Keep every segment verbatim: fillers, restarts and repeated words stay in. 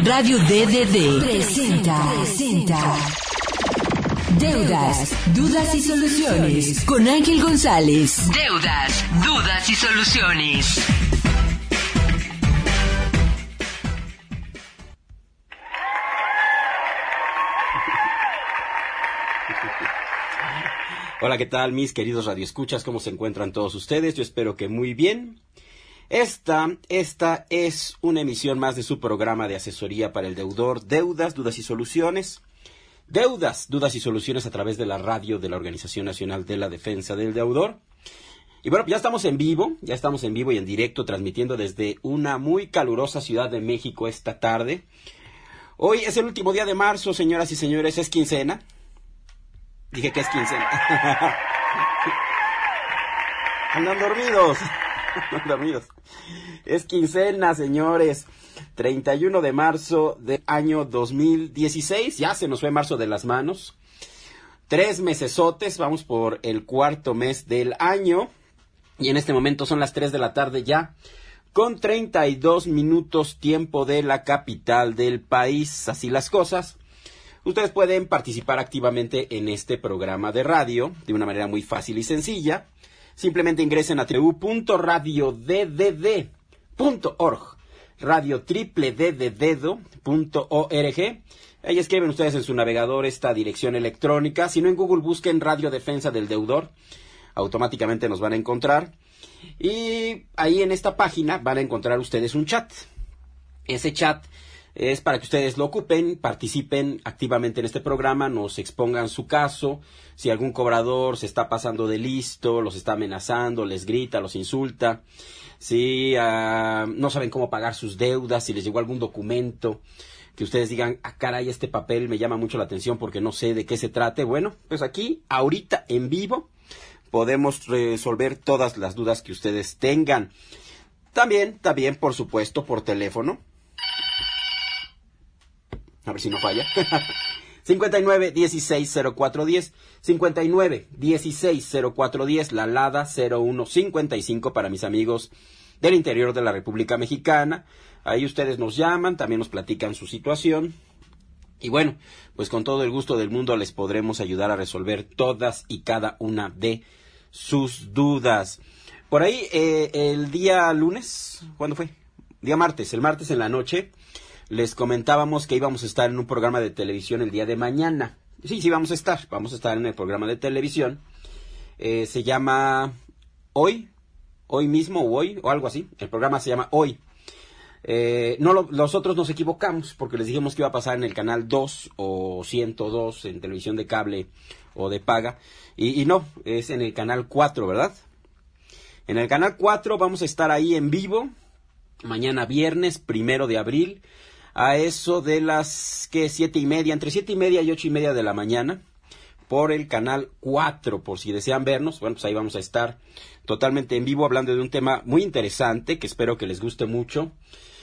Radio D D D presenta, presenta Deudas, Dudas y Soluciones con Ángel González. Deudas, Dudas y Soluciones. Hola, ¿qué tal, mis queridos radioescuchas? ¿Cómo se encuentran todos ustedes? Yo espero que muy bien. Esta, esta es una emisión más de su programa de asesoría para el deudor, Deudas, Dudas y Soluciones. Deudas, Dudas y Soluciones a través de la radio de la Organización Nacional de la Defensa del Deudor. Y bueno, ya estamos en vivo, ya estamos en vivo y en directo, transmitiendo desde una muy calurosa Ciudad de México esta tarde. Hoy es el último día de marzo, señoras y señores, es quincena. Dije que es quincena. Andan dormidos. Andan dormidos. Es quincena, señores. treinta y uno de marzo del año dos mil dieciséis. Ya se nos fue marzo de las manos. Tres mesesotes. Vamos por el cuarto mes del año. Y en este momento son las tres de la tarde ya. Con treinta y dos minutos tiempo de la capital del país. Así las cosas. Ustedes pueden participar activamente en este programa de radio de una manera muy fácil y sencilla. Simplemente ingresen a w w w punto radio d d d punto org, radio triple d de dedo punto org. Ahí escriben ustedes en su navegador esta dirección electrónica. Si no, en Google busquen Radio Defensa del Deudor. Automáticamente nos van a encontrar. Y ahí en esta página van a encontrar ustedes un chat. Ese chat es para que ustedes lo ocupen, participen activamente en este programa, nos expongan su caso. Si algún cobrador se está pasando de listo, los está amenazando, les grita, los insulta. Si uh, no saben cómo pagar sus deudas, si les llegó algún documento que ustedes digan, ah, caray, este papel me llama mucho la atención porque no sé de qué se trate. Bueno, pues aquí, ahorita, en vivo, podemos resolver todas las dudas que ustedes tengan. También, también, por supuesto, por teléfono. A ver si no falla. cincuenta y nueve, dieciséis, cero cuatro diez. cincuenta y nueve, dieciséis, cero cuatro diez. La Lada cero uno cincuenta y cinco para mis amigos del interior de la República Mexicana. Ahí ustedes nos llaman, también nos platican su situación. Y bueno, pues con todo el gusto del mundo les podremos ayudar a resolver todas y cada una de sus dudas. Por ahí, eh, el día lunes, ¿cuándo fue? Día martes, el martes en la noche. Les comentábamos que íbamos a estar en un programa de televisión el día de mañana. Sí, sí, vamos a estar. Vamos a estar en el programa de televisión. Eh, se llama Hoy, Hoy mismo o Hoy, o algo así. El programa se llama Hoy. Eh, no lo, nosotros nos equivocamos porque les dijimos que iba a pasar en el canal dos o ciento dos en televisión de cable o de paga. Y, y no, es en el canal cuatro, ¿verdad? En el canal cuatro vamos a estar ahí en vivo. Mañana viernes, primero de abril. A eso de las, ¿qué? Siete y media, entre siete y media y ocho y media de la mañana, por el canal cuatro, por si desean vernos. Bueno, pues ahí vamos a estar totalmente en vivo hablando de un tema muy interesante que espero que les guste mucho.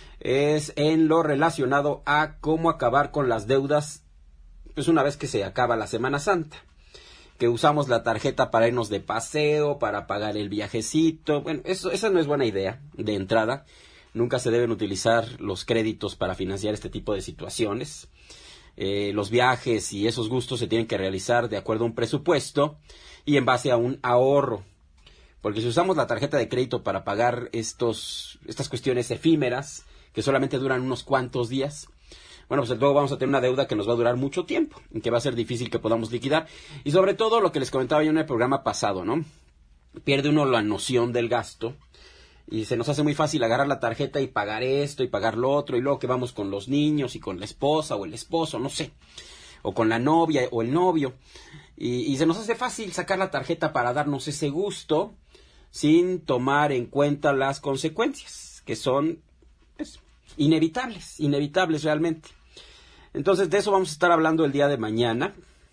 Es en lo relacionado a cómo acabar con las deudas, pues una vez que se acaba la Semana Santa. Que usamos la tarjeta para irnos de paseo, para pagar el viajecito. Bueno, eso, esa no es buena idea de entrada. Nunca se deben utilizar los créditos para financiar este tipo de situaciones. Eh, los viajes y esos gustos se tienen que realizar de acuerdo a un presupuesto y en base a un ahorro. Porque si usamos la tarjeta de crédito para pagar estos, estas cuestiones efímeras que solamente duran unos cuantos días, bueno, pues luego vamos a tener una deuda que nos va a durar mucho tiempo y que va a ser difícil que podamos liquidar. Y sobre todo lo que les comentaba yo en el programa pasado, ¿no? Pierde uno la noción del gasto. Y se nos hace muy fácil agarrar la tarjeta y pagar esto y pagar lo otro. Y luego que vamos con los niños y con la esposa o el esposo, no sé. O con la novia o el novio. Y, y se nos hace fácil sacar la tarjeta para darnos ese gusto sin tomar en cuenta las consecuencias. Que son, pues, inevitables. Inevitables realmente. Entonces de eso vamos a estar hablando el día de mañana.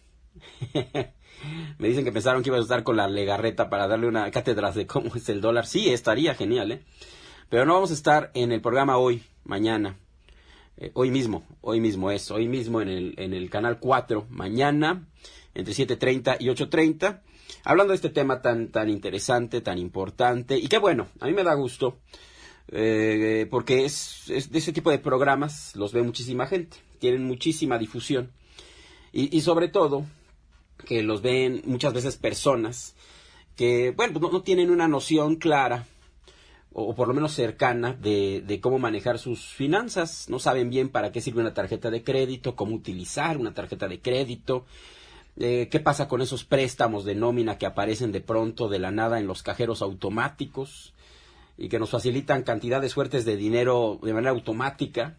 Me dicen que pensaron que iba a estar con la Legarreta para darle una cátedra de cómo es el dólar. Sí, estaría genial, ¿eh? Pero no vamos a estar en el programa hoy, mañana. Eh, hoy mismo, hoy mismo es. Hoy mismo en el, en el canal cuatro, mañana, entre siete treinta y ocho treinta. Hablando de este tema tan, tan interesante, tan importante. Y qué bueno, a mí me da gusto eh, porque es, es de ese tipo de programas los ve muchísima gente, tienen muchísima difusión y, y sobre todo que los ven muchas veces personas que, bueno, pues no, no tienen una noción clara o, o por lo menos cercana de, de cómo manejar sus finanzas, no saben bien para qué sirve una tarjeta de crédito, cómo utilizar una tarjeta de crédito, eh, qué pasa con esos préstamos de nómina que aparecen de pronto de la nada en los cajeros automáticos y que nos facilitan cantidades fuertes de dinero de manera automática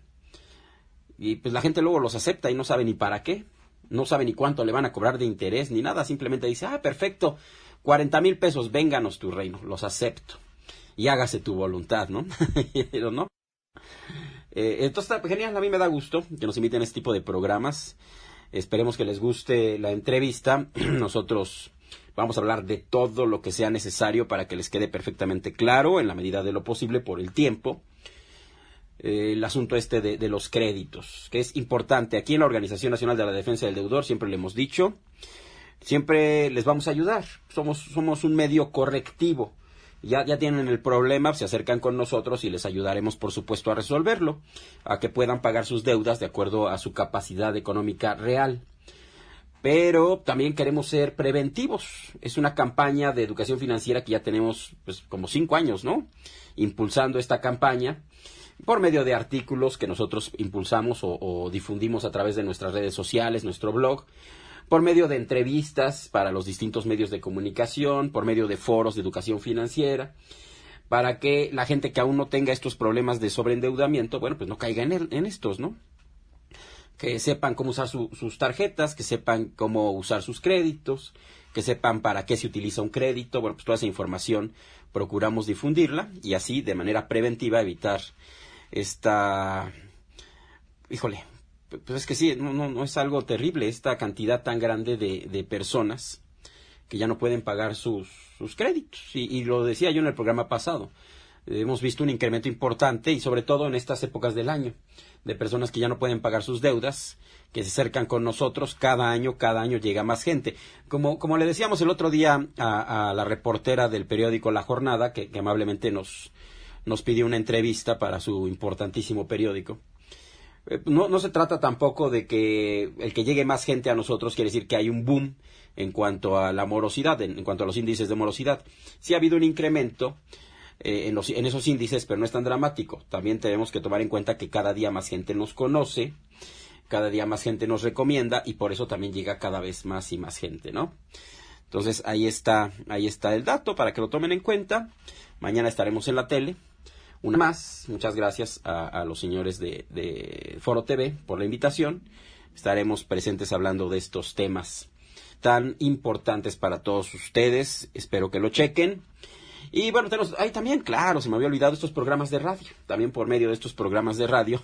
y pues la gente luego los acepta y no sabe ni para qué, no sabe ni cuánto le van a cobrar de interés ni nada, simplemente dice, ah, perfecto, cuarenta mil pesos, vénganos tu reino, los acepto y hágase tu voluntad, ¿no? Pero no. Eh, entonces está genial, a mí me da gusto que nos inviten a este tipo de programas, esperemos que les guste la entrevista, nosotros vamos a hablar de todo lo que sea necesario para que les quede perfectamente claro, en la medida de lo posible, por el tiempo, eh, el asunto este de, de los créditos, que es importante. Aquí en la Organización Nacional de la Defensa del Deudor siempre le hemos dicho, siempre les vamos a ayudar, somos, somos un medio correctivo. Ya, ya tienen el problema, se acercan con nosotros y les ayudaremos, por supuesto, a resolverlo, a que puedan pagar sus deudas de acuerdo a su capacidad económica real. Pero también queremos ser preventivos. Es una campaña de educación financiera que ya tenemos pues como cinco años, ¿no? Impulsando esta campaña por medio de artículos que nosotros impulsamos o, o difundimos a través de nuestras redes sociales, nuestro blog, por medio de entrevistas para los distintos medios de comunicación, por medio de foros de educación financiera, para que la gente que aún no tenga estos problemas de sobreendeudamiento, bueno, pues no caiga en, el, en estos, ¿no? Que sepan cómo usar su, sus tarjetas, que sepan cómo usar sus créditos, que sepan para qué se utiliza un crédito. Bueno, pues toda esa información procuramos difundirla y así de manera preventiva evitar esta, híjole, pues es que sí, no, no, no es algo terrible esta cantidad tan grande de, de personas que ya no pueden pagar sus, sus créditos. Y, y lo decía yo en el programa pasado, eh, hemos visto un incremento importante y sobre todo en estas épocas del año, de personas que ya no pueden pagar sus deudas, que se acercan con nosotros cada año, cada año llega más gente. Como, como le decíamos el otro día a, a la reportera del periódico La Jornada, que, que amablemente nos, nos pidió una entrevista para su importantísimo periódico, eh, no, no se trata tampoco de que el que llegue más gente a nosotros quiere decir que hay un boom en cuanto a la morosidad, en, en cuanto a los índices de morosidad. Sí ha habido un incremento Eh, en, los, en esos índices, pero no es tan dramático. También tenemos que tomar en cuenta que cada día más gente nos conoce, cada día más gente nos recomienda y por eso también llega cada vez más y más gente, ¿no? Entonces ahí está, ahí está el dato para que lo tomen en cuenta. Mañana estaremos en la tele. Una más, muchas gracias a, a los señores de, de Foro T V por la invitación. Estaremos presentes hablando de estos temas tan importantes para todos ustedes. Espero que lo chequen. Y bueno, tenemos ahí también, claro, se me había olvidado estos programas de radio. También por medio de estos programas de radio,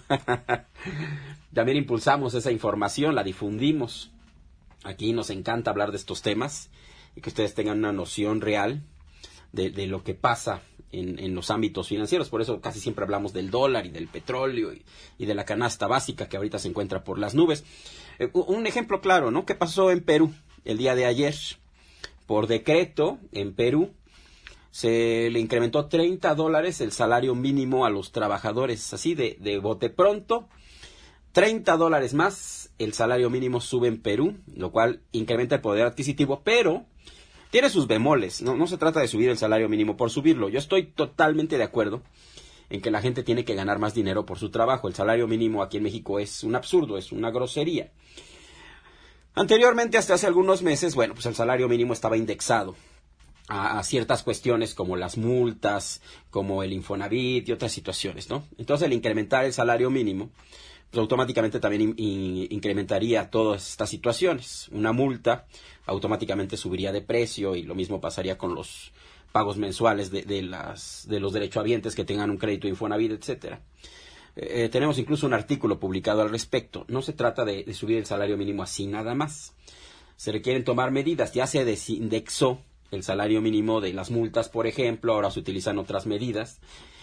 también impulsamos esa información, la difundimos. Aquí nos encanta hablar de estos temas y que ustedes tengan una noción real de, de lo que pasa en, en los ámbitos financieros. Por eso casi siempre hablamos del dólar y del petróleo y, y de la canasta básica que ahorita se encuentra por las nubes. Eh, un ejemplo claro, ¿no? ¿Qué pasó en Perú el día de ayer? Por decreto, en Perú, se le incrementó treinta dólares el salario mínimo a los trabajadores, así de, de bote pronto, treinta dólares más el salario mínimo sube en Perú, lo cual incrementa el poder adquisitivo, pero tiene sus bemoles, no, no se trata de subir el salario mínimo por subirlo. Yo estoy totalmente de acuerdo en que la gente tiene que ganar más dinero por su trabajo. El salario mínimo aquí en México es un absurdo, es una grosería. Anteriormente, hasta hace algunos meses, bueno, pues el salario mínimo estaba indexado A, a ciertas cuestiones como las multas, como el Infonavit y otras situaciones, ¿no? Entonces, el incrementar el salario mínimo, pues automáticamente también in, in, incrementaría todas estas situaciones. Una multa automáticamente subiría de precio y lo mismo pasaría con los pagos mensuales de, de, las, de los derechohabientes que tengan un crédito Infonavit, etcétera. Eh, tenemos incluso un artículo publicado al respecto. No se trata de, de subir el salario mínimo así nada más. Se requieren tomar medidas. Ya se desindexó el salario mínimo de las multas, por ejemplo, ahora se utilizan otras medidas.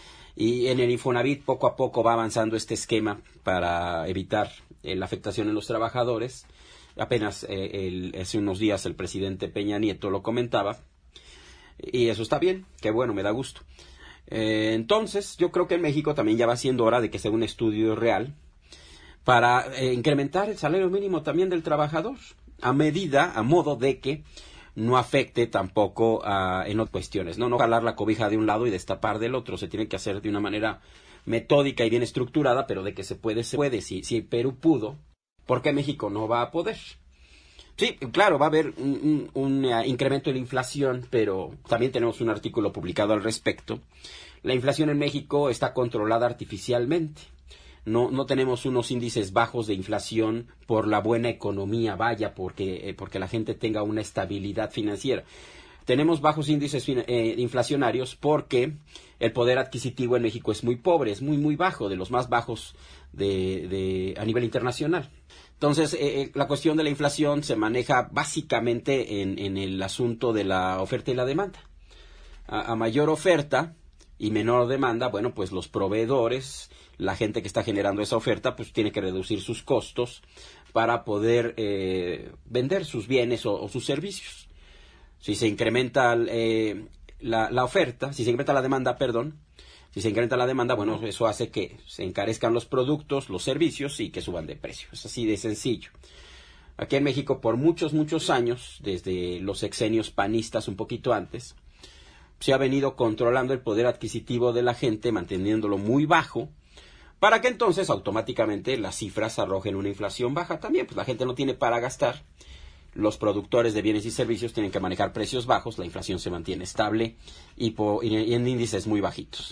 Y en el Infonavit poco a poco va avanzando este esquema para evitar eh, la afectación en los trabajadores. Apenas eh, el, hace unos días el presidente Peña Nieto lo comentaba. Y eso está bien, qué bueno, me da gusto. Eh, entonces, yo creo que en México también ya va siendo hora de que sea un estudio real para eh, incrementar el salario mínimo también del trabajador, a medida, a modo de que no afecte tampoco a, en otras cuestiones, ¿no? No jalar la cobija de un lado y destapar del otro, se tiene que hacer de una manera metódica y bien estructurada, pero de que se puede, se puede. Si, si Perú pudo, ¿por qué México no va a poder? Sí, claro, va a haber un, un, un uh, incremento en la inflación, pero también tenemos un artículo publicado al respecto. La inflación en México está controlada artificialmente. No, no tenemos unos índices bajos de inflación por la buena economía, vaya, porque, eh, porque la gente tenga una estabilidad financiera. Tenemos bajos índices eh, inflacionarios porque el poder adquisitivo en México es muy pobre, es muy, muy bajo, de los más bajos de, de, a nivel internacional. Entonces, eh, la cuestión de la inflación se maneja básicamente en, en el asunto de la oferta y la demanda. A, a mayor oferta y menor demanda, bueno, pues los proveedores, la gente que está generando esa oferta, pues tiene que reducir sus costos para poder eh, vender sus bienes o, o sus servicios. Si se incrementa eh, la, la oferta, si se incrementa la demanda, perdón, si se incrementa la demanda, bueno, eso hace que se encarezcan los productos, los servicios y que suban de precio. Es así de sencillo. Aquí en México, por muchos, muchos años, desde los sexenios panistas un poquito antes, se ha venido controlando el poder adquisitivo de la gente, manteniéndolo muy bajo, para que entonces automáticamente las cifras arrojen una inflación baja también. Pues la gente no tiene para gastar, los productores de bienes y servicios tienen que manejar precios bajos, la inflación se mantiene estable y, po, y en índices muy bajitos.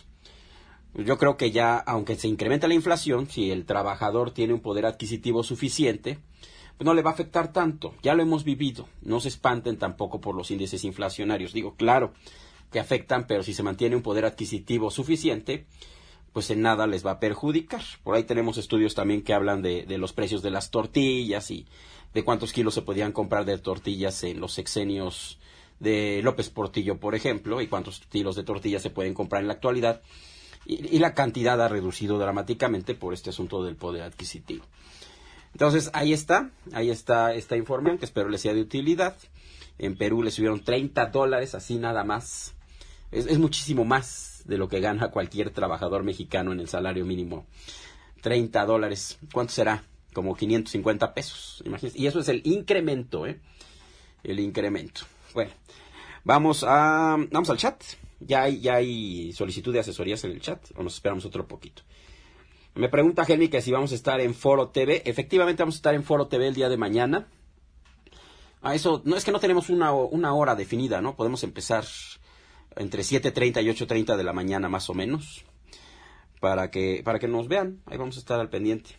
Yo creo que ya, aunque se incrementa la inflación, si el trabajador tiene un poder adquisitivo suficiente, pues no le va a afectar tanto. Ya lo hemos vivido. No se espanten tampoco por los índices inflacionarios. Digo, claro que afectan, pero si se mantiene un poder adquisitivo suficiente, pues en nada les va a perjudicar. Por ahí tenemos estudios también que hablan de, de los precios de las tortillas y de cuántos kilos se podían comprar de tortillas en los sexenios de López Portillo, por ejemplo, y cuántos kilos de tortillas se pueden comprar en la actualidad. Y, y la cantidad ha reducido dramáticamente por este asunto del poder adquisitivo. Entonces, ahí está, ahí está esta información que espero les sea de utilidad. En Perú le subieron treinta dólares, así nada más. Es, es muchísimo más de lo que gana cualquier trabajador mexicano en el salario mínimo. treinta dólares, ¿cuánto será? Como quinientos cincuenta pesos, imagínense. Y eso es el incremento, ¿eh? El incremento. Bueno, vamos a, vamos al chat. Ya hay, ya hay solicitud de asesorías en el chat, o nos esperamos otro poquito. Me pregunta Helmi que si vamos a estar en Foro T V. Efectivamente vamos a estar en Foro T V el día de mañana. A eso, no es que no tenemos una, una hora definida, ¿no? Podemos empezar entre siete treinta y ocho treinta de la mañana más o menos, para que, para que nos vean. Ahí vamos a estar al pendiente.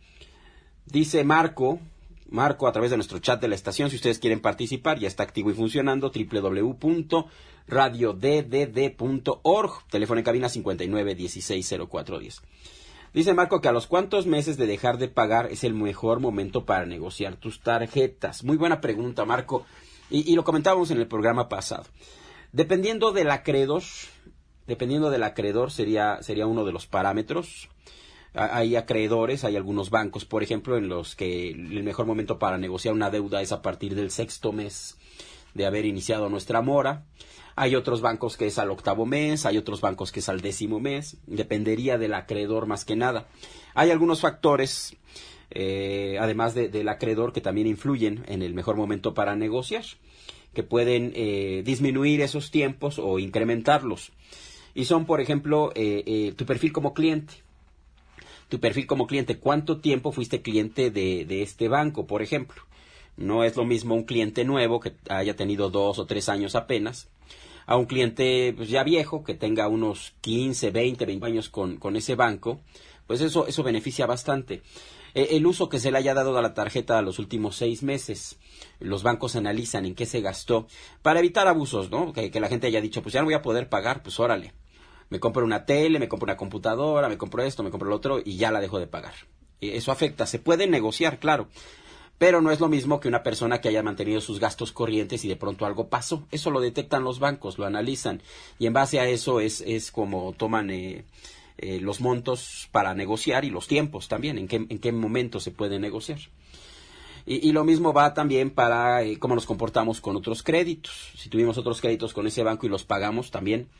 Dice Marco, Marco a través de nuestro chat de la estación, si ustedes quieren participar, ya está activo y funcionando, doble u doble u doble u punto radio d d d punto org, teléfono en cabina cincuenta y nueve dieciséis cero cuatro diez. Dice Marco que a los cuántos meses de dejar de pagar es el mejor momento para negociar tus tarjetas. Muy buena pregunta, Marco, y, y lo comentábamos en el programa pasado. Dependiendo del acreedor, dependiendo del acreedor sería, sería uno de los parámetros. Hay acreedores, hay algunos bancos, por ejemplo, en los que el mejor momento para negociar una deuda es a partir del sexto mes de haber iniciado nuestra mora. Hay otros bancos que es al octavo mes, hay otros bancos que es al décimo mes. Dependería del acreedor más que nada. Hay algunos factores, eh, además de, del acreedor, que también influyen en el mejor momento para negociar, que pueden eh, disminuir esos tiempos o incrementarlos. Y son, por ejemplo, eh, eh, tu perfil como cliente. Tu perfil como cliente, ¿cuánto tiempo fuiste cliente de, de este banco, por ejemplo? No es lo mismo un cliente nuevo que haya tenido dos o tres años apenas, a un cliente pues, ya viejo que tenga unos quince, veinte, veinte años con, con ese banco. Pues eso, eso beneficia bastante. Eh, el uso que se le haya dado a la tarjeta a los últimos seis meses, los bancos analizan en qué se gastó para evitar abusos, ¿no? Que, que la gente haya dicho, pues ya no voy a poder pagar, pues órale. Me compro una tele, me compro una computadora, me compro esto, me compro lo otro y ya la dejo de pagar. Y eso afecta. Se puede negociar, claro, pero no es lo mismo que una persona que haya mantenido sus gastos corrientes y de pronto algo pasó. Eso lo detectan los bancos, lo analizan y en base a eso es, es como toman eh, eh, los montos para negociar y los tiempos también, en qué, en qué momento se puede negociar. Y, y lo mismo va también para eh, cómo nos comportamos con otros créditos. Si tuvimos otros créditos con ese banco y los pagamos también,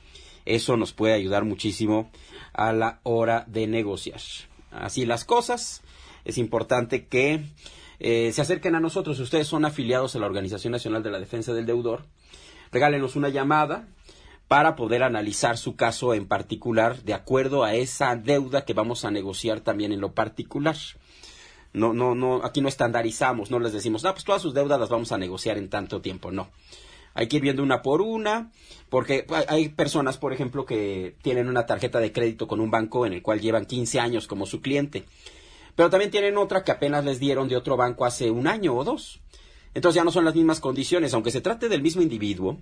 Eso nos puede ayudar muchísimo a la hora de negociar. Así las cosas, es importante que eh, se acerquen a nosotros. Si ustedes son afiliados a la Organización Nacional de la Defensa del Deudor, regálenos una llamada para poder analizar su caso en particular de acuerdo a esa deuda que vamos a negociar también en lo particular. No, no, no, aquí no estandarizamos, no les decimos, no, pues todas sus deudas las vamos a negociar en tanto tiempo, no. Hay que ir viendo una por una, porque hay personas, por ejemplo, que tienen una tarjeta de crédito con un banco en el cual llevan quince años como su cliente, pero también tienen otra que apenas les dieron de otro banco hace un año o dos. Entonces ya no son las mismas condiciones, aunque se trate del mismo individuo,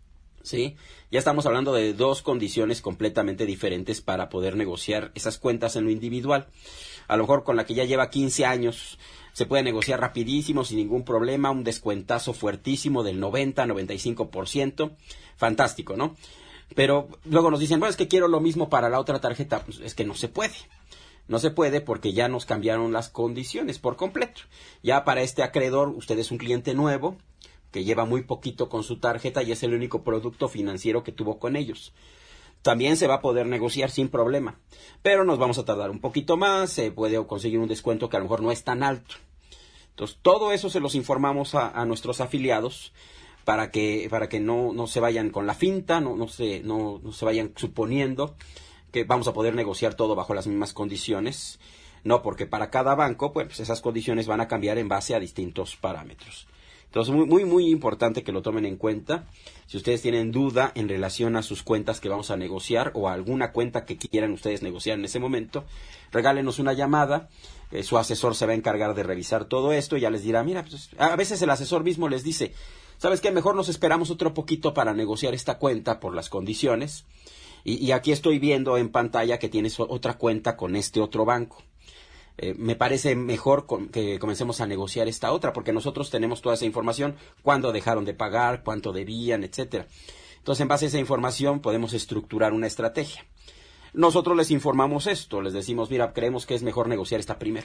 ¿sí? Ya estamos hablando de dos condiciones completamente diferentes para poder negociar esas cuentas en lo individual. A lo mejor con la que ya lleva quince años se puede negociar rapidísimo, sin ningún problema, un descuentazo fuertísimo del noventa, noventa y cinco por ciento. Fantástico, ¿no? Pero luego nos dicen, bueno, es que quiero lo mismo para la otra tarjeta. Pues es que no se puede. No se puede porque ya nos cambiaron las condiciones por completo. Ya para este acreedor, usted es un cliente nuevo que lleva muy poquito con su tarjeta y es el único producto financiero que tuvo con ellos. También se va a poder negociar sin problema, pero nos vamos a tardar un poquito más, se puede conseguir un descuento que a lo mejor no es tan alto. Entonces, todo eso se los informamos a, a nuestros afiliados para que para que no, no se vayan con la finta, no, no, se, no, no se vayan suponiendo que vamos a poder negociar todo bajo las mismas condiciones. No, porque para cada banco, pues esas condiciones van a cambiar en base a distintos parámetros. Entonces, muy, muy, muy importante que lo tomen en cuenta. Si ustedes tienen duda en relación a sus cuentas que vamos a negociar o a alguna cuenta que quieran ustedes negociar en ese momento, regálenos una llamada. Eh, su asesor se va a encargar de revisar todo esto y ya les dirá, mira, pues, a veces el asesor mismo les dice, ¿sabes qué? Mejor nos esperamos otro poquito para negociar esta cuenta por las condiciones. Y, y aquí estoy viendo en pantalla que tienes otra cuenta con este otro banco. Eh, me parece mejor con, que comencemos a negociar esta otra, porque nosotros tenemos toda esa información, cuándo dejaron de pagar, cuánto debían, etcétera. Entonces, en base a esa información, podemos estructurar una estrategia. Nosotros les informamos esto, les decimos, mira, creemos que es mejor negociar esta primero.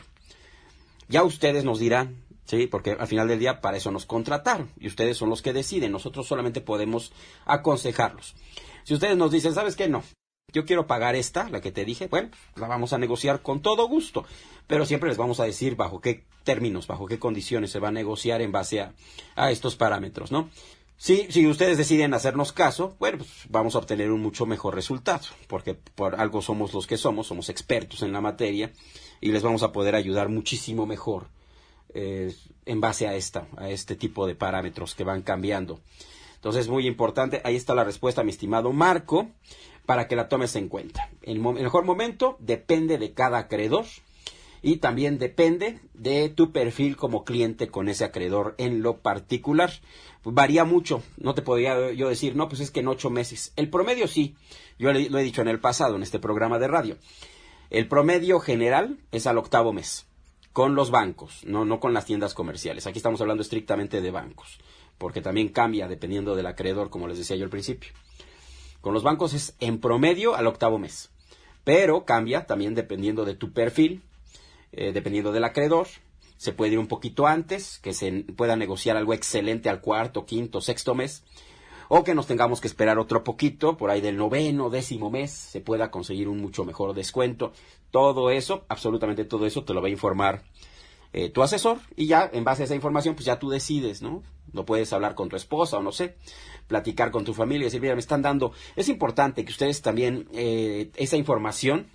Ya ustedes nos dirán, sí, porque al final del día para eso nos contrataron, y ustedes son los que deciden, nosotros solamente podemos aconsejarlos. Si ustedes nos dicen, ¿sabes qué? No. Yo quiero pagar esta, la que te dije, bueno, la vamos a negociar con todo gusto, pero siempre les vamos a decir bajo qué términos, bajo qué condiciones se va a negociar en base a, a estos parámetros, ¿no? Si, si ustedes deciden hacernos caso, bueno, pues vamos a obtener un mucho mejor resultado, porque por algo somos los que somos, somos expertos en la materia y les vamos a poder ayudar muchísimo mejor eh, en base a esta, a este tipo de parámetros que van cambiando. Entonces, muy importante, ahí está la respuesta, mi estimado Marco, para que la tomes en cuenta. El, mo- el mejor momento depende de cada acreedor y también depende de tu perfil como cliente con ese acreedor en lo particular. Pues varía mucho, no te podría yo decir, no, pues es que en ocho meses. El promedio sí, yo le- lo he dicho en el pasado, en este programa de radio. El promedio general es al octavo mes, con los bancos, no, no con las tiendas comerciales. Aquí estamos hablando estrictamente de bancos, porque también cambia dependiendo del acreedor, como les decía yo al principio. Con los bancos es en promedio al octavo mes, pero cambia también dependiendo de tu perfil, eh, dependiendo del acreedor. Se puede ir un poquito antes, que se pueda negociar algo excelente al cuarto, quinto, sexto mes, o que nos tengamos que esperar otro poquito, por ahí del noveno, décimo mes, se pueda conseguir un mucho mejor descuento. Todo eso, absolutamente todo eso, te lo va a informar eh, tu asesor, y ya en base a esa información, pues ya tú decides, ¿no? No puedes hablar con tu esposa o no sé, platicar con tu familia y decir, mira, me están dando. Es importante que ustedes también, eh, esa información,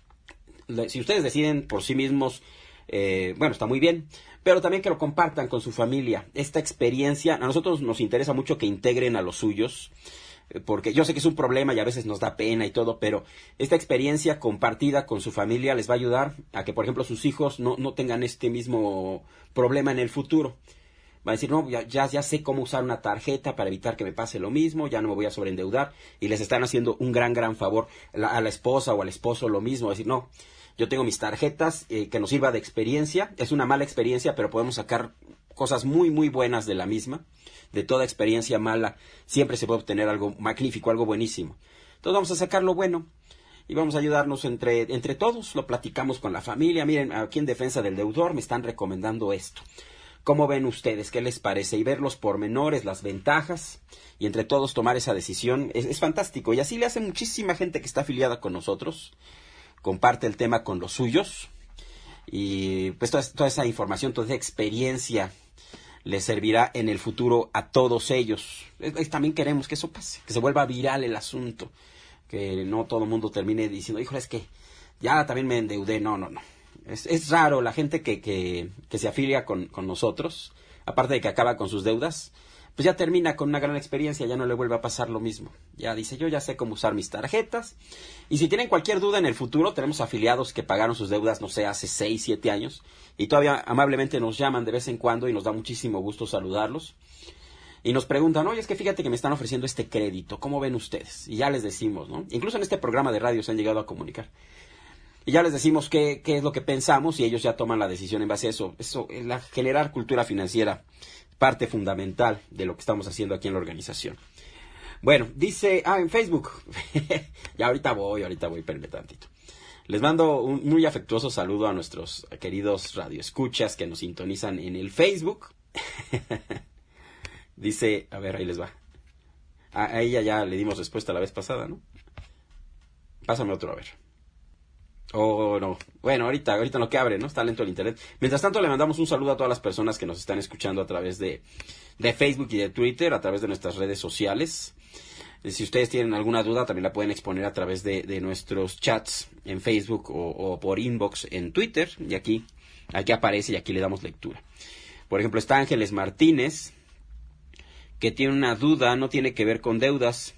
si ustedes deciden por sí mismos, eh, bueno, está muy bien, pero también que lo compartan con su familia. Esta experiencia, a nosotros nos interesa mucho que integren a los suyos, eh, porque yo sé que es un problema y a veces nos da pena y todo, pero esta experiencia compartida con su familia les va a ayudar a que, por ejemplo, sus hijos no, no tengan este mismo problema en el futuro. Va a decir, no, ya, ya, ya sé cómo usar una tarjeta para evitar que me pase lo mismo, ya no me voy a sobreendeudar, y les están haciendo un gran, gran favor la, a la esposa o al esposo lo mismo. Va a decir, no, yo tengo mis tarjetas, eh, que nos sirva de experiencia. Es una mala experiencia, pero podemos sacar cosas muy, muy buenas de la misma. De toda experiencia mala siempre se puede obtener algo magnífico, algo buenísimo. Entonces vamos a sacar lo bueno y vamos a ayudarnos entre, entre todos. Lo platicamos con la familia. Miren, aquí en Defensa del Deudor me están recomendando esto. ¿Cómo ven ustedes? ¿Qué les parece? Y ver los pormenores, las ventajas, y entre todos tomar esa decisión es, es fantástico. Y así le hace muchísima gente que está afiliada con nosotros, comparte el tema con los suyos, y pues toda, toda esa información, toda esa experiencia les servirá en el futuro a todos ellos. Es, es, también queremos que eso pase, que se vuelva viral el asunto, que no todo el mundo termine diciendo, híjole, es que ya también me endeudé. No, no, no. Es, es raro la gente que, que, que se afilia con, con nosotros, aparte de que acaba con sus deudas, pues ya termina con una gran experiencia, ya no le vuelve a pasar lo mismo. Ya dice, yo ya sé cómo usar mis tarjetas. Y si tienen cualquier duda en el futuro, tenemos afiliados que pagaron sus deudas, no sé, hace seis, siete años, y todavía amablemente nos llaman de vez en cuando y nos da muchísimo gusto saludarlos. Y nos preguntan, oye, es que fíjate que me están ofreciendo este crédito, ¿cómo ven ustedes? Y ya les decimos, ¿no? Incluso en este programa de radio se han llegado a comunicar. Y ya les decimos qué, qué es lo que pensamos y ellos ya toman la decisión en base a eso. Eso es la generar cultura financiera, parte fundamental de lo que estamos haciendo aquí en la organización. Bueno, dice, ah, en Facebook. Ya ahorita voy, ahorita voy, espérenme tantito. Les mando un muy afectuoso saludo a nuestros queridos radioescuchas que nos sintonizan en el Facebook. Dice, a ver, ahí les va. A, a ella ya le dimos respuesta la vez pasada, ¿no? Pásame otro, a ver. Oh, no. Bueno, ahorita, ahorita en lo que abre, ¿no? Está lento el internet. Mientras tanto, le mandamos un saludo a todas las personas que nos están escuchando a través de, de Facebook y de Twitter, a través de nuestras redes sociales. Si ustedes tienen alguna duda, también la pueden exponer a través de, de nuestros chats en Facebook o, o por inbox en Twitter. Y aquí, aquí aparece y aquí le damos lectura. Por ejemplo, está Ángeles Martínez, que tiene una duda, no tiene que ver con deudas,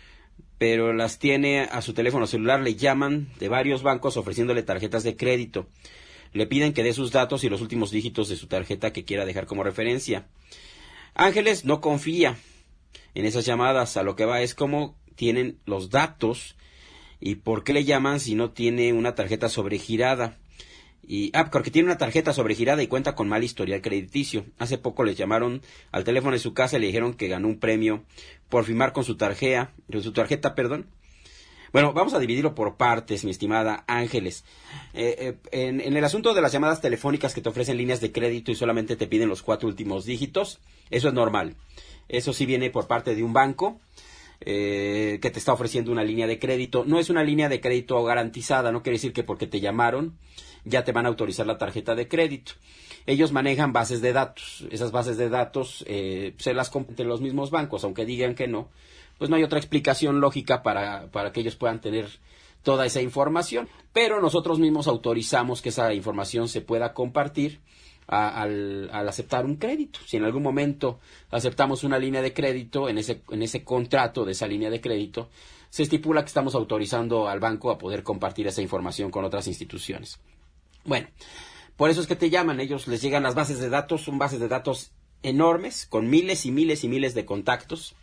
pero las tiene a su teléfono celular, le llaman de varios bancos ofreciéndole tarjetas de crédito. Le piden que dé sus datos y los últimos dígitos de su tarjeta que quiera dejar como referencia. Ángeles no confía en esas llamadas, a lo que va es cómo tienen los datos y por qué le llaman si no tiene una tarjeta sobregirada. Y, ah, porque tiene una tarjeta sobregirada y cuenta con mal historial crediticio. Hace poco les llamaron al teléfono de su casa y le dijeron que ganó un premio por firmar con su tarjeta, su tarjeta, perdón. Bueno, vamos a dividirlo por partes, mi estimada Ángeles. Eh, eh, en, en el asunto de las llamadas telefónicas que te ofrecen líneas de crédito y solamente te piden los cuatro últimos dígitos, eso es normal. Eso sí viene por parte de un banco eh, que te está ofreciendo una línea de crédito. No es una línea de crédito garantizada, no quiere decir que porque te llamaron ya te van a autorizar la tarjeta de crédito. Ellos manejan bases de datos. Esas bases de datos eh, se las compran los mismos bancos, aunque digan que no. Pues no hay otra explicación lógica para, para que ellos puedan tener toda esa información. Pero nosotros mismos autorizamos que esa información se pueda compartir a, al, al aceptar un crédito. Si en algún momento aceptamos una línea de crédito, en ese, en ese contrato de esa línea de crédito, se estipula que estamos autorizando al banco a poder compartir esa información con otras instituciones. Bueno, por eso es que te llaman, ellos les llegan las bases de datos, son bases de datos enormes, con miles y miles y miles de contactos.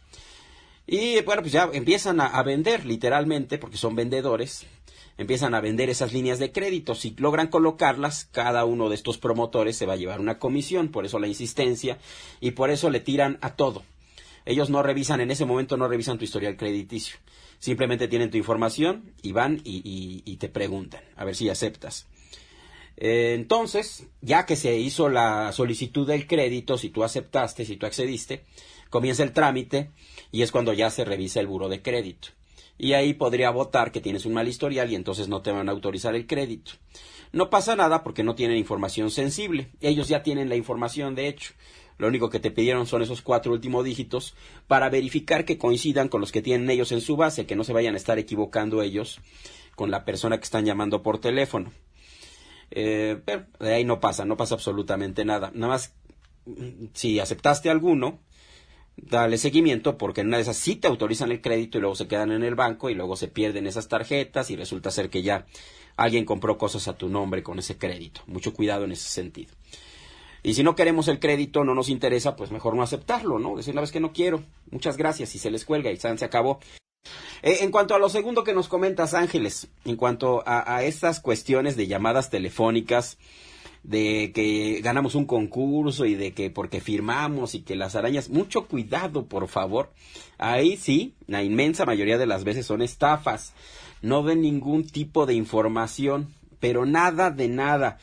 Y bueno, pues ya empiezan a, a vender, literalmente, porque son vendedores, empiezan a vender esas líneas de crédito. Si logran colocarlas, cada uno de estos promotores se va a llevar una comisión, por eso la insistencia, y por eso le tiran a todo. Ellos no revisan, en ese momento no revisan tu historial crediticio. Simplemente tienen tu información y van y, y, y te preguntan, a ver si aceptas. Entonces, ya que se hizo la solicitud del crédito, si tú aceptaste, si tú accediste, comienza el trámite y es cuando ya se revisa el buró de crédito. Y ahí podría votar que tienes un mal historial y entonces no te van a autorizar el crédito. No pasa nada porque no tienen información sensible. Ellos ya tienen la información, de hecho. Lo único que te pidieron son esos cuatro últimos dígitos para verificar que coincidan con los que tienen ellos en su base, que no se vayan a estar equivocando ellos con la persona que están llamando por teléfono. Eh, pero de ahí no pasa, no pasa absolutamente nada. Nada más, si aceptaste alguno, dale seguimiento, porque en una de esas sí te autorizan el crédito y luego se quedan en el banco y luego se pierden esas tarjetas y resulta ser que ya alguien compró cosas a tu nombre con ese crédito. Mucho cuidado en ese sentido. Y si no queremos el crédito, no nos interesa, pues mejor no aceptarlo, ¿no? Decir, la vez que no quiero, muchas gracias, y se les cuelga y se acabó. Eh, en cuanto a lo segundo que nos comentas, Ángeles, en cuanto a, a estas cuestiones de llamadas telefónicas, de que ganamos un concurso y de que porque firmamos y que las arañas, mucho cuidado, por favor. Ahí sí, la inmensa mayoría de las veces son estafas. No den ningún tipo de información, pero nada de nada.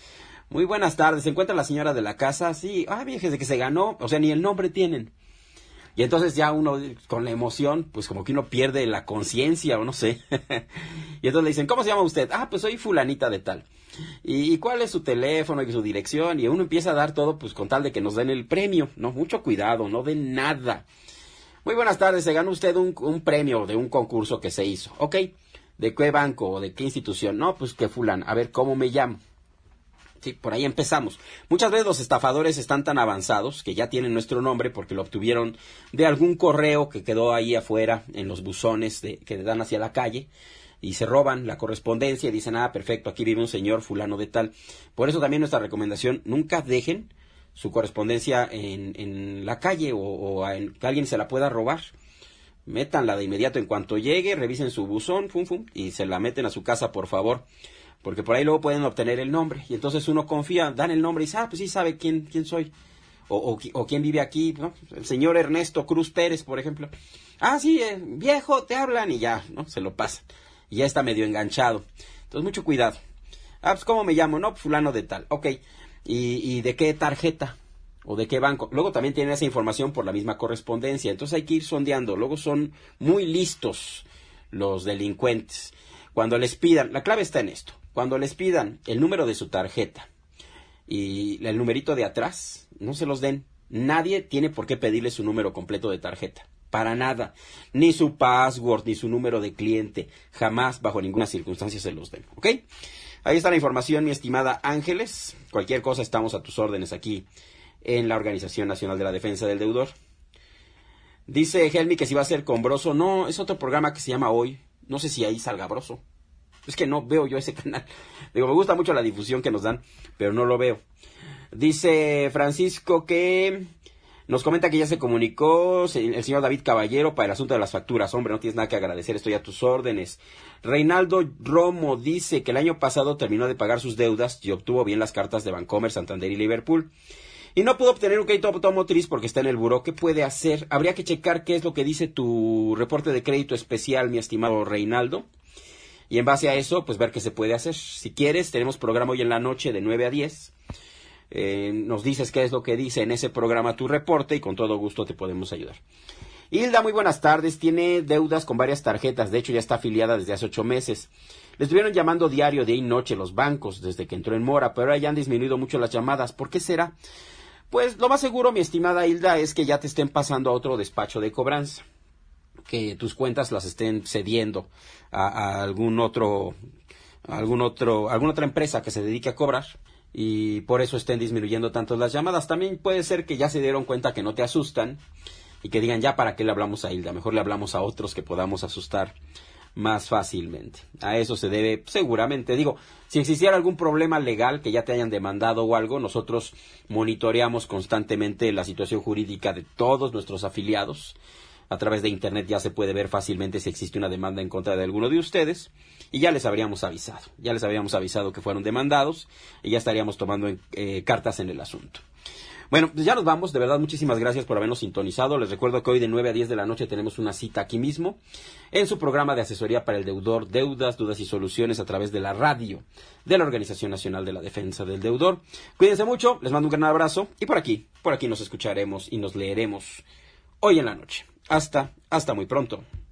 Muy buenas tardes, ¿se encuentra la señora de la casa? Sí, ah, fíjese que se ganó, o sea, ni el nombre tienen. Y entonces ya uno, con la emoción, pues como que uno pierde la conciencia, o no sé. Y entonces le dicen, ¿cómo se llama usted? Ah, pues soy fulanita de tal. ¿Y, y cuál es su teléfono y su dirección? Y uno empieza a dar todo, pues con tal de que nos den el premio, ¿no? Mucho cuidado, no den nada. Muy buenas tardes, se ganó usted un, un premio de un concurso que se hizo. Ok, ¿de qué banco o de qué institución? No, pues que fulano. A ver, ¿cómo me llamo? Sí, por ahí empezamos. Muchas veces los estafadores están tan avanzados que ya tienen nuestro nombre porque lo obtuvieron de algún correo que quedó ahí afuera en los buzones de, que dan hacia la calle y se roban la correspondencia y dicen, ah, perfecto, aquí vive un señor fulano de tal. Por eso también nuestra recomendación, nunca dejen su correspondencia en, en la calle o, o en, que alguien se la pueda robar. Métanla de inmediato en cuanto llegue, revisen su buzón, fum, fum, y se la meten a su casa, por favor. Porque por ahí luego pueden obtener el nombre. Y entonces uno confía, dan el nombre y dice, ah, pues sí sabe quién, quién soy. O, o, o quién vive aquí, ¿no? El señor Ernesto Cruz Pérez, por ejemplo. Ah, sí, eh, viejo, te hablan y ya, ¿no? Se lo pasan. Y ya está medio enganchado. Entonces, mucho cuidado. Ah, pues, ¿cómo me llamo? No, fulano de tal. Ok. ¿Y, y de qué tarjeta? ¿O de qué banco? Luego también tienen esa información por la misma correspondencia. Entonces hay que ir sondeando. Luego son muy listos los delincuentes. Cuando les pidan, la clave está en esto. Cuando les pidan el número de su tarjeta y el numerito de atrás, no se los den. Nadie tiene por qué pedirle su número completo de tarjeta. Para nada. Ni su password, ni su número de cliente. Jamás, bajo ninguna circunstancia, se los den. ¿Ok? Ahí está la información, mi estimada Ángeles. Cualquier cosa, estamos a tus órdenes aquí en la Organización Nacional de la Defensa del Deudor. Dice Helmi que si va a ser con Broso. No, es otro programa que se llama Hoy. No sé si ahí salga Broso. Es que no veo yo ese canal. Digo, me gusta mucho la difusión que nos dan, pero no lo veo. Dice Francisco que nos comenta que ya se comunicó el señor David Caballero para el asunto de las facturas. Hombre, no tienes nada que agradecer, estoy a tus órdenes. Reinaldo Romo dice que el año pasado terminó de pagar sus deudas y obtuvo bien las cartas de Bancomer, Santander y Liverpool. Y no pudo obtener un crédito automotriz porque está en el buró. ¿Qué puede hacer? Habría que checar qué es lo que dice tu reporte de crédito especial, mi estimado Reinaldo. Y en base a eso, pues ver qué se puede hacer. Si quieres, tenemos programa hoy en la noche de nueve a diez. Eh, nos dices qué es lo que dice en ese programa tu reporte y con todo gusto te podemos ayudar. Hilda, muy buenas tardes. Tiene deudas con varias tarjetas. De hecho, ya está afiliada desde hace ocho meses. Le estuvieron llamando diario, día y noche los bancos desde que entró en mora, pero ahora ya han disminuido mucho las llamadas. ¿Por qué será? Pues lo más seguro, mi estimada Hilda, es que ya te estén pasando a otro despacho de cobranza. Que tus cuentas las estén cediendo a, a algún otro, a algún otro, alguna otra empresa que se dedique a cobrar y por eso estén disminuyendo tanto las llamadas. También puede ser que ya se dieron cuenta que no te asustan y que digan ya para qué le hablamos a Hilda, mejor le hablamos a otros que podamos asustar más fácilmente. A eso se debe seguramente. Digo, si existiera algún problema legal que ya te hayan demandado o algo, nosotros monitoreamos constantemente la situación jurídica de todos nuestros afiliados. A través de internet ya se puede ver fácilmente si existe una demanda en contra de alguno de ustedes y ya les habríamos avisado, ya les habríamos avisado que fueron demandados y ya estaríamos tomando eh, cartas en el asunto. Bueno, pues ya nos vamos, de verdad muchísimas gracias por habernos sintonizado. Les recuerdo que hoy de nueve a diez de la noche tenemos una cita aquí mismo en su programa de asesoría para el deudor, deudas, dudas y soluciones a través de la radio de la Organización Nacional de la Defensa del Deudor. Cuídense mucho, les mando un gran abrazo y por aquí, por aquí nos escucharemos y nos leeremos hoy en la noche. Hasta, hasta muy pronto.